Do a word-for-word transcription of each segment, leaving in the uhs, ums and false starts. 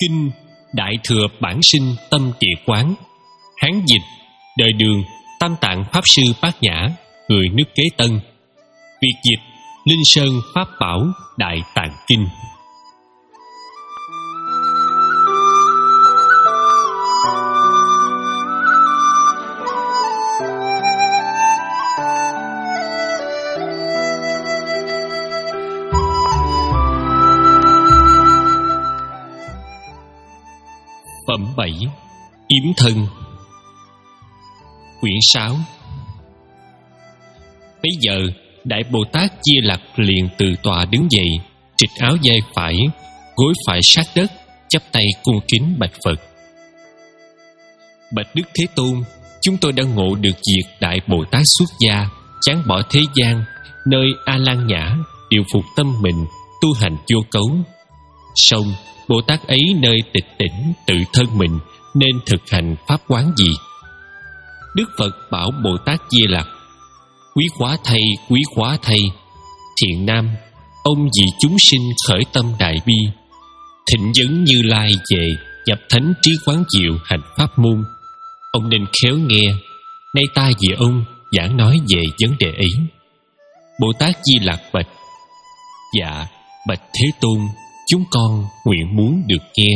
Kinh Đại Thừa Bản Sinh Tâm Địa Quán. Hán dịch đời Đường, Tam Tạng Pháp Sư Bát Nhã, người nước Kế Tân. Việt dịch Linh Sơn Pháp Bảo Đại Tạng Kinh. Phẩm bảy. Yếm thân. Quyển sáu. Bây giờ Đại Bồ Tát Di Lặc liền từ tọa đứng dậy, trịch áo vai phải, gối phải sát đất, chắp tay cung kính bạch Phật. Bạch Đức Thế Tôn, chúng tôi đã ngộ được việc Đại Bồ Tát xuất gia, chán bỏ thế gian, nơi A Lan Nhã, điều phục tâm mình, tu hành vô cấu. Song Bồ Tát ấy nơi tịch tỉnh tự thân mình nên thực hành pháp quán gì? Đức Phật bảo Bồ Tát Di Lặc: Quý quá thay, quý quá thay, thiện nam, ông vì chúng sinh khởi tâm đại bi, thịnh vấn Như Lai về nhập thánh trí quán diệu hành pháp môn. Ông nên khéo nghe, nay ta vì ông giảng nói về vấn đề ấy. Bồ Tát Di Lặc bạch: Dạ, bạch Thế Tôn, chúng con nguyện muốn được nghe.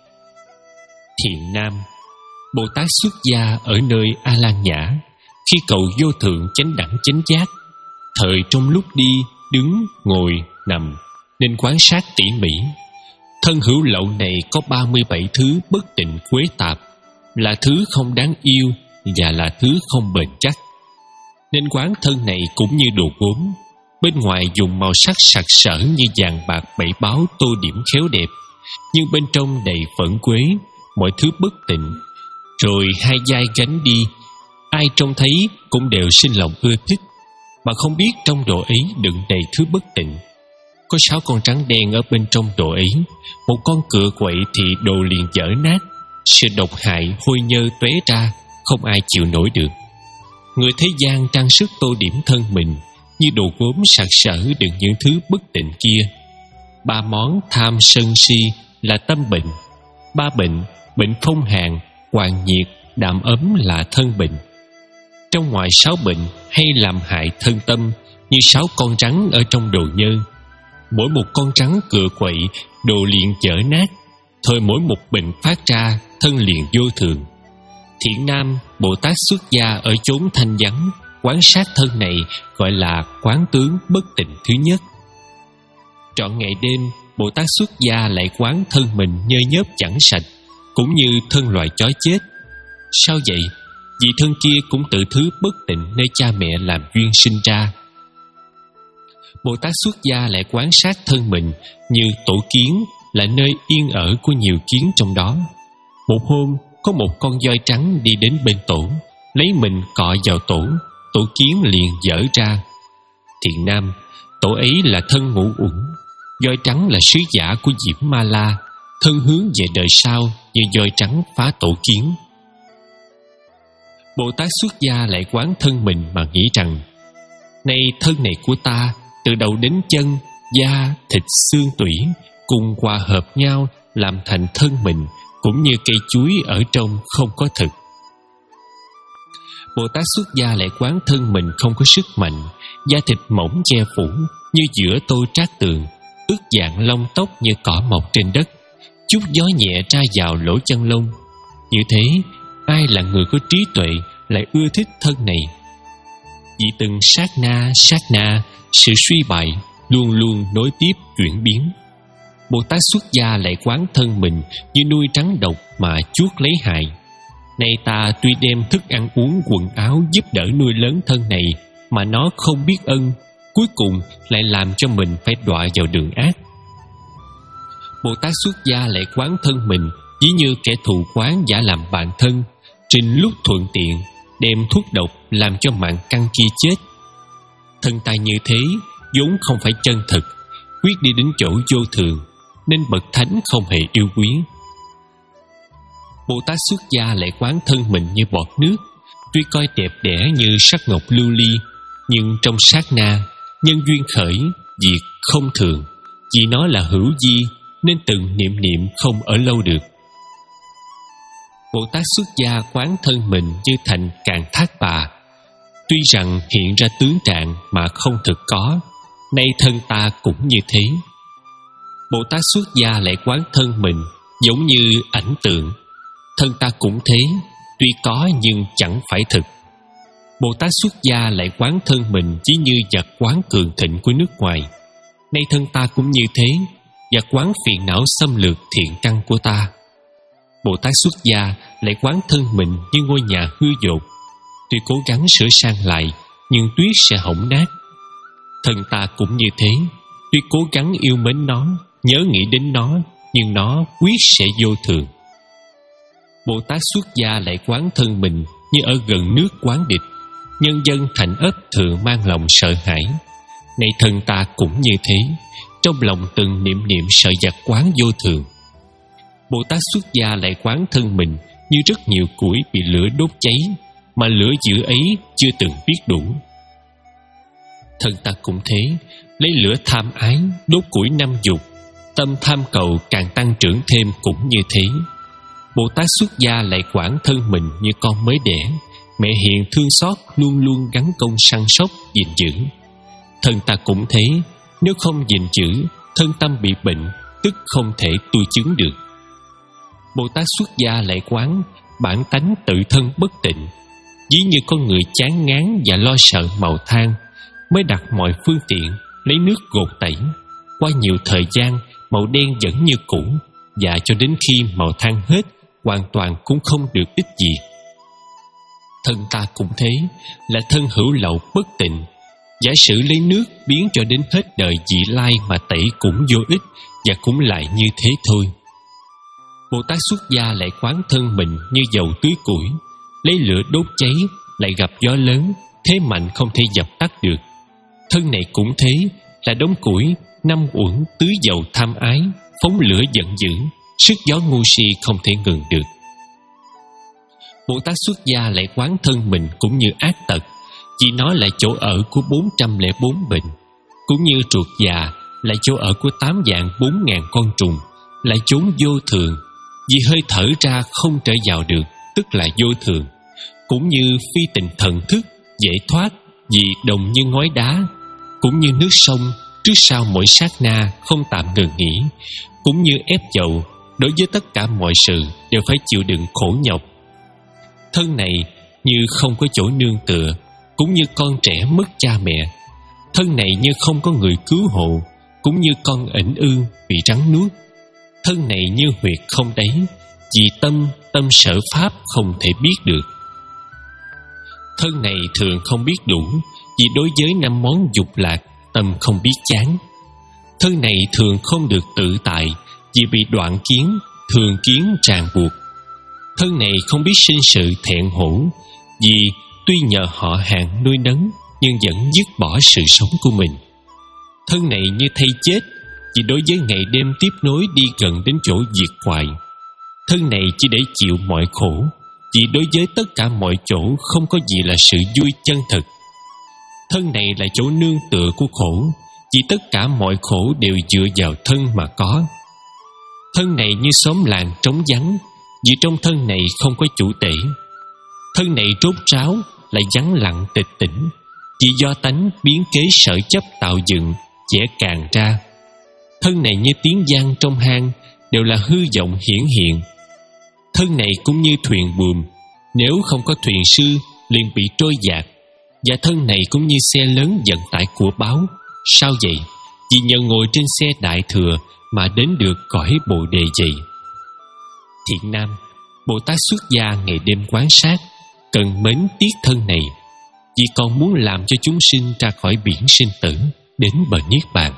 Thiện nam, Bồ Tát xuất gia ở nơi A Lan Nhã, khi cầu vô thượng chánh đẳng chánh giác, thời trong lúc đi, đứng, ngồi, nằm nên quan sát tỉ mỉ. Thân hữu lậu này có ba mươi bảy thứ bất tịnh quế tạp, là thứ không đáng yêu và là thứ không bền chắc. Nên quán thân này cũng như đồ gốm, bên ngoài dùng màu sắc sặc sỡ như vàng bạc bảy báo tô điểm khéo đẹp, nhưng bên trong đầy phẫn quế, mọi thứ bất tịnh. Rồi hai vai gánh đi, ai trông thấy cũng đều sinh lòng ưa thích, mà không biết trong đồ ấy đựng đầy thứ bất tịnh. Có sáu con rắn đen ở bên trong đồ ấy, một con cựa quậy thì đồ liền dở nát, sự độc hại hôi nhơ tóe ra, không ai chịu nổi được. Người thế gian trang sức tô điểm thân mình như đồ gốm sặc sỡ đựng những thứ bất tịnh kia. Ba món tham sân si là tâm bệnh. Ba bệnh: bệnh phong hàn, hoàng nhiệt, đạm ấm là thân bệnh. Trong ngoài sáu bệnh hay làm hại thân tâm như sáu con rắn ở trong đồ nhơ. Mỗi một con rắn cựa quậy, đồ liền dở nát, thôi mỗi một bệnh phát ra, thân liền vô thường. Thiện nam, Bồ Tát xuất gia ở chốn thanh vắng, quán sát thân này gọi là quán tướng bất tịnh thứ nhất. Trọn ngày đêm, Bồ Tát xuất gia lại quán thân mình nhơ nhớp chẳng sạch, cũng như thân loài chó chết. Sao vậy? Vì thân kia cũng tự thứ bất tịnh nơi cha mẹ làm duyên sinh ra. Bồ Tát xuất gia lại quán sát thân mình như tổ kiến, là nơi yên ở của nhiều kiến trong đó. Một hôm, có một con voi trắng đi đến bên tổ, lấy mình cọ vào tổ, tổ kiến liền dở ra. Thiện nam, tổ ấy là thân ngũ uẩn. Voi trắng là sứ giả của Diễm Ma La, thân hướng về đời sau như voi trắng phá tổ kiến. Bồ Tát xuất gia lại quán thân mình mà nghĩ rằng: Nay thân này của ta, từ đầu đến chân, da, thịt, xương tủy cùng hòa hợp nhau làm thành thân mình, cũng như cây chuối ở trong không có thực. Bồ Tát xuất gia lại quán thân mình không có sức mạnh, da thịt mỏng che phủ như giữa tô trát tường, ướt dạng lông tóc như cỏ mọc trên đất, chút gió nhẹ ra vào lỗ chân lông. Như thế, ai là người có trí tuệ lại ưa thích thân này? Vì từng sát na sát na, sự suy bại luôn luôn nối tiếp chuyển biến. Bồ Tát xuất gia lại quán thân mình như nuôi rắn độc mà chuốc lấy hại. Nay ta tuy đem thức ăn uống quần áo giúp đỡ nuôi lớn thân này, mà nó không biết ân, cuối cùng lại làm cho mình phải đọa vào đường ác. Bồ Tát xuất gia lại quán thân mình ví như kẻ thù quán giả làm bạn thân, trình lúc thuận tiện đem thuốc độc làm cho mạng căn kia chết. Thân ta như thế vốn không phải chân thực, quyết đi đến chỗ vô thường, nên bậc thánh không hề yêu quý. Bồ Tát xuất gia lại quán thân mình như bọt nước, tuy coi đẹp đẽ như sắc ngọc lưu ly, nhưng trong sát na nhân duyên khởi, diệt không thường, vì nó là hữu vi, nên từng niệm niệm không ở lâu được. Bồ Tát xuất gia quán thân mình như thành Càn Thác Bà. Tuy rằng hiện ra tướng trạng mà không thực có, nay thân ta cũng như thế. Bồ Tát xuất gia lại quán thân mình giống như ảnh tượng. Thân ta cũng thế, tuy có nhưng chẳng phải thực. Bồ Tát xuất gia lại quán thân mình chỉ như vật quán cường thịnh của nước ngoài. Nay thân ta cũng như thế, vật quán phiền não xâm lược thiện căn của ta. Bồ Tát xuất gia lại quán thân mình như ngôi nhà hư dột. Tuy cố gắng sửa sang lại, nhưng tuyết sẽ hỏng nát. Thân ta cũng như thế, tuy cố gắng yêu mến nó, nhớ nghĩ đến nó, nhưng nó quyết sẽ vô thường. Bồ Tát xuất gia lại quán thân mình như ở gần nước quán địch. Nhân dân thành ấp thường mang lòng sợ hãi. Nay thân ta cũng như thế, trong lòng từng niệm niệm sợ vật quán vô thường. Bồ Tát xuất gia lại quán thân mình như rất nhiều củi bị lửa đốt cháy, mà lửa dữ ấy chưa từng biết đủ. Thân ta cũng thế, lấy lửa tham ái đốt củi năm dục, tâm tham cầu càng tăng trưởng thêm cũng như thế. Bồ Tát xuất gia lại quản thân mình như con mới đẻ, mẹ hiền thương xót luôn luôn gắn công săn sóc gìn giữ. Thân ta cũng thế, nếu không gìn giữ, thân tâm bị bệnh, tức không thể tu chứng được. Bồ Tát xuất gia lại quán bản tánh tự thân bất tịnh, ví như con người chán ngán và lo sợ màu than, mới đặt mọi phương tiện lấy nước gột tẩy. Qua nhiều thời gian, màu đen vẫn như cũ, và cho đến khi màu than hết, hoàn toàn cũng không được ích gì. Thân ta cũng thế, là thân hữu lậu bất tịnh. Giả sử lấy nước biến cho đến hết đời vị lai mà tẩy cũng vô ích, và cũng lại như thế thôi. Bồ Tát xuất gia lại quán thân mình như dầu tưới củi, lấy lửa đốt cháy, lại gặp gió lớn, thế mạnh không thể dập tắt được. Thân này cũng thế, là đống củi, năm uẩn tưới dầu tham ái, phóng lửa giận dữ, sức gió ngu si không thể ngừng được. Bồ Tát xuất gia lại quán thân mình cũng như ác tật, vì nó là chỗ ở của bốn trăm lẻ bốn bệnh, cũng như truột già là chỗ ở của tám vạn bốn ngàn con trùng, là chốn vô thường, vì hơi thở ra không trở vào được, tức là vô thường. Cũng như phi tình thần thức, dễ thoát, vì đồng như ngói đá. Cũng như nước sông, trước sau mỗi sát na không tạm ngừng nghỉ. Cũng như ép dầu, đối với tất cả mọi sự đều phải chịu đựng khổ nhọc. Thân này như không có chỗ nương tựa, cũng như con trẻ mất cha mẹ. Thân này như không có người cứu hộ, cũng như con ỉnh ư bị rắn nuốt. Thân này như huyệt không đáy, vì tâm, tâm sở pháp không thể biết được. Thân này thường không biết đủ, vì đối với năm món dục lạc, tâm không biết chán. Thân này thường không được tự tại, vì bị đoạn kiến, thường kiến ràng buộc. Thân này không biết sinh sự thẹn hổ, vì tuy nhờ họ hàng nuôi nấng, nhưng vẫn dứt bỏ sự sống của mình. Thân này như thây chết, vì đối với ngày đêm tiếp nối đi gần đến chỗ diệt hoại. Thân này chỉ để chịu mọi khổ, vì đối với tất cả mọi chỗ không có gì là sự vui chân thực. Thân này là chỗ nương tựa của khổ, vì tất cả mọi khổ đều dựa vào thân mà có. Thân này như xóm làng trống vắng, vì trong thân này không có chủ tể. Thân này rốt ráo, lại vắng lặng tịch tỉnh, vì do tánh biến kế sở chấp tạo dựng, vẽ càng ra. Thân này như tiếng vang trong hang, đều là hư vọng hiển hiện. Thân này cũng như thuyền buồm, nếu không có thuyền sư liền bị trôi dạt. Và thân này cũng như xe lớn vận tải của báo. Sao vậy? Vì nhờ ngồi trên xe đại thừa mà đến được cõi Bồ Đề vậy. Thiện nam, Bồ Tát xuất gia ngày đêm quán sát, cần mến tiếc thân này, vì còn muốn làm cho chúng sinh ra khỏi biển sinh tử, đến bờ niết bàn.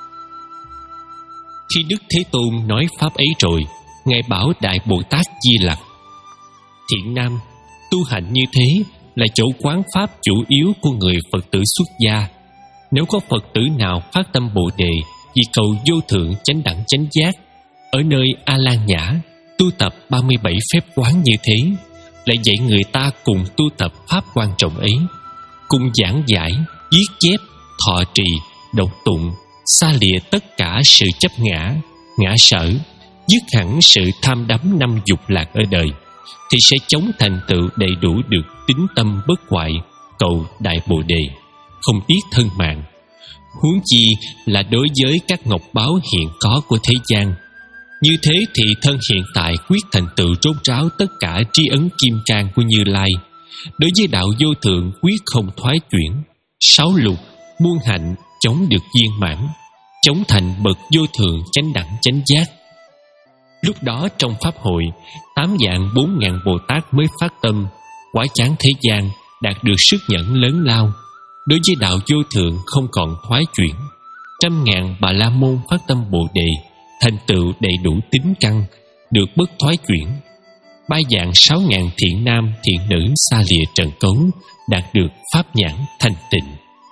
Khi Đức Thế Tôn nói pháp ấy rồi, Ngài bảo Đại Bồ Tát Di Lặc: Thiện nam, tu hành như thế là chỗ quán pháp chủ yếu của người Phật tử xuất gia. Nếu có Phật tử nào phát tâm Bồ Đề vì cầu vô thượng chánh đẳng chánh giác, ở nơi A Lan Nhã tu tập ba mươi bảy phép quán như thế, lại dạy người ta cùng tu tập pháp quan trọng ấy, cùng giảng giải, viết chép, thọ trì, đọc tụng, xa lìa tất cả sự chấp ngã, ngã sở, dứt hẳn sự tham đắm năm dục lạc ở đời, thì sẽ chống thành tựu đầy đủ được tín tâm bất hoại, cầu đại bồ đề, không tiếc thân mạng. Huống chi là đối với các ngọc báu hiện có của thế gian. Như thế thì thân hiện tại quyết thành tựu rốt ráo tất cả tri ấn kim cang của Như Lai. Đối với đạo vô thượng quyết không thoái chuyển. Sáu lục muôn hạnh chống được viên mãn, chống thành bậc vô thượng chánh đẳng chánh giác. Lúc đó trong pháp hội, tám vạn bốn ngàn Bồ Tát mới phát tâm, quả chán thế gian, đạt được sức nhẫn lớn lao. Đối với đạo vô thượng không còn thoái chuyển. Trăm ngàn Bà La Môn phát tâm Bồ Đề, thành tựu đầy đủ tín căn, được bất thoái chuyển. Ba vạn sáu ngàn thiện nam thiện nữ xa lìa trần cấu, đạt được pháp nhãn thanh tịnh.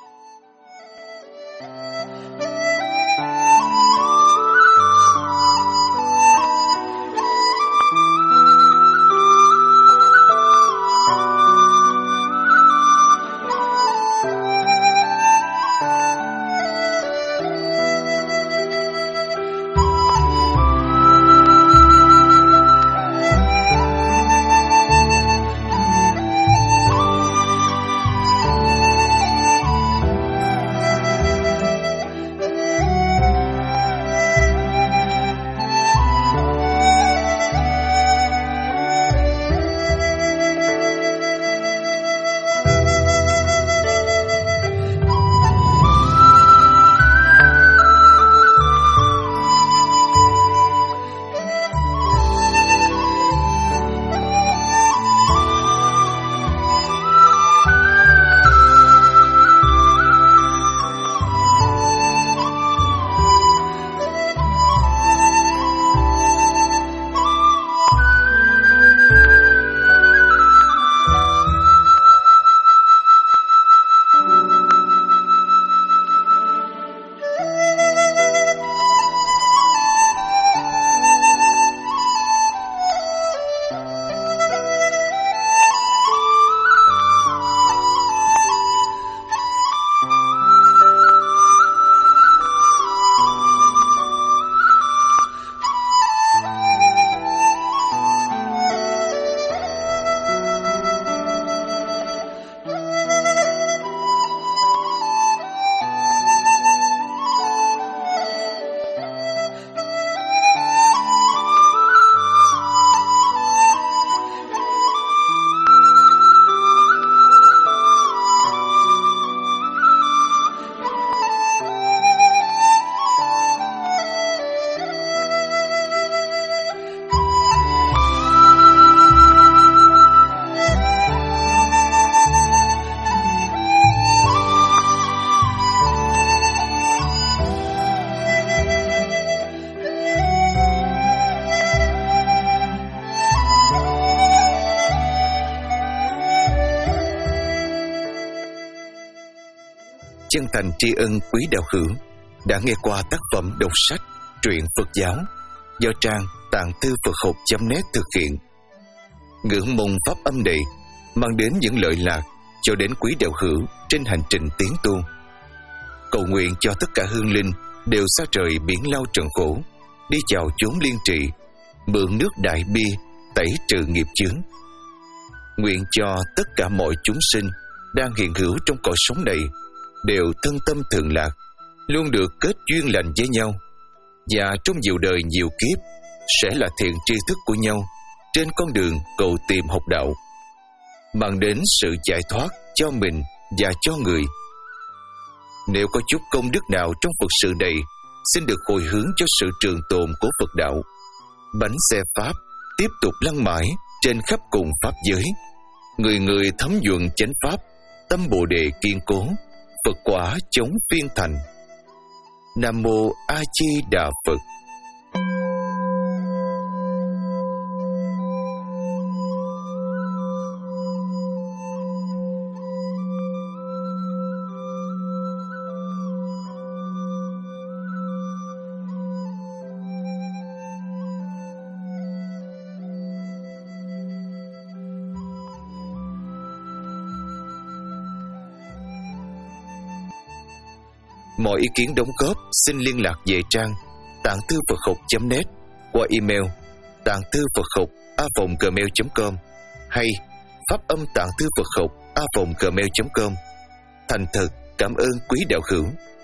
Chân thành tri ân quý đạo hữu đã nghe qua tác phẩm đọc sách truyện Phật giáo do trang tạng thư Phật học chấm net thực hiện. Ngưỡng mong pháp âm này mang đến những lợi lạc cho đến quý đạo hữu trên hành trình tiến tu. Cầu nguyện cho tất cả hương linh đều xa rời biển lao trần khổ, đi vào chốn liên trì, mượn nước đại bi tẩy trừ nghiệp chướng. Nguyện cho tất cả mọi chúng sinh đang hiện hữu trong cõi sống này đều thân tâm thường lạc, luôn được kết duyên lành với nhau, và trong nhiều đời nhiều kiếp sẽ là thiện tri thức của nhau trên con đường cầu tìm học đạo, mang đến sự giải thoát cho mình và cho người. Nếu có chút công đức nào trong Phật sự này, xin được hồi hướng cho sự trường tồn của Phật đạo. Bánh xe Pháp tiếp tục lăn mãi trên khắp cùng Pháp giới, người người thấm nhuần chánh Pháp, tâm Bồ Đề kiên cố, Phật quả chống phiên thành. Nam Mô A Di Đà Phật. Mọi ý kiến đóng góp xin liên lạc về trang tạng thư Phật học chấm net, qua email tạng thư Phật học a vòng gmail chấm com hay pháp âm tạng thư Phật học a vòng gmail chấm com. Thành thật cảm ơn quý đạo hữu.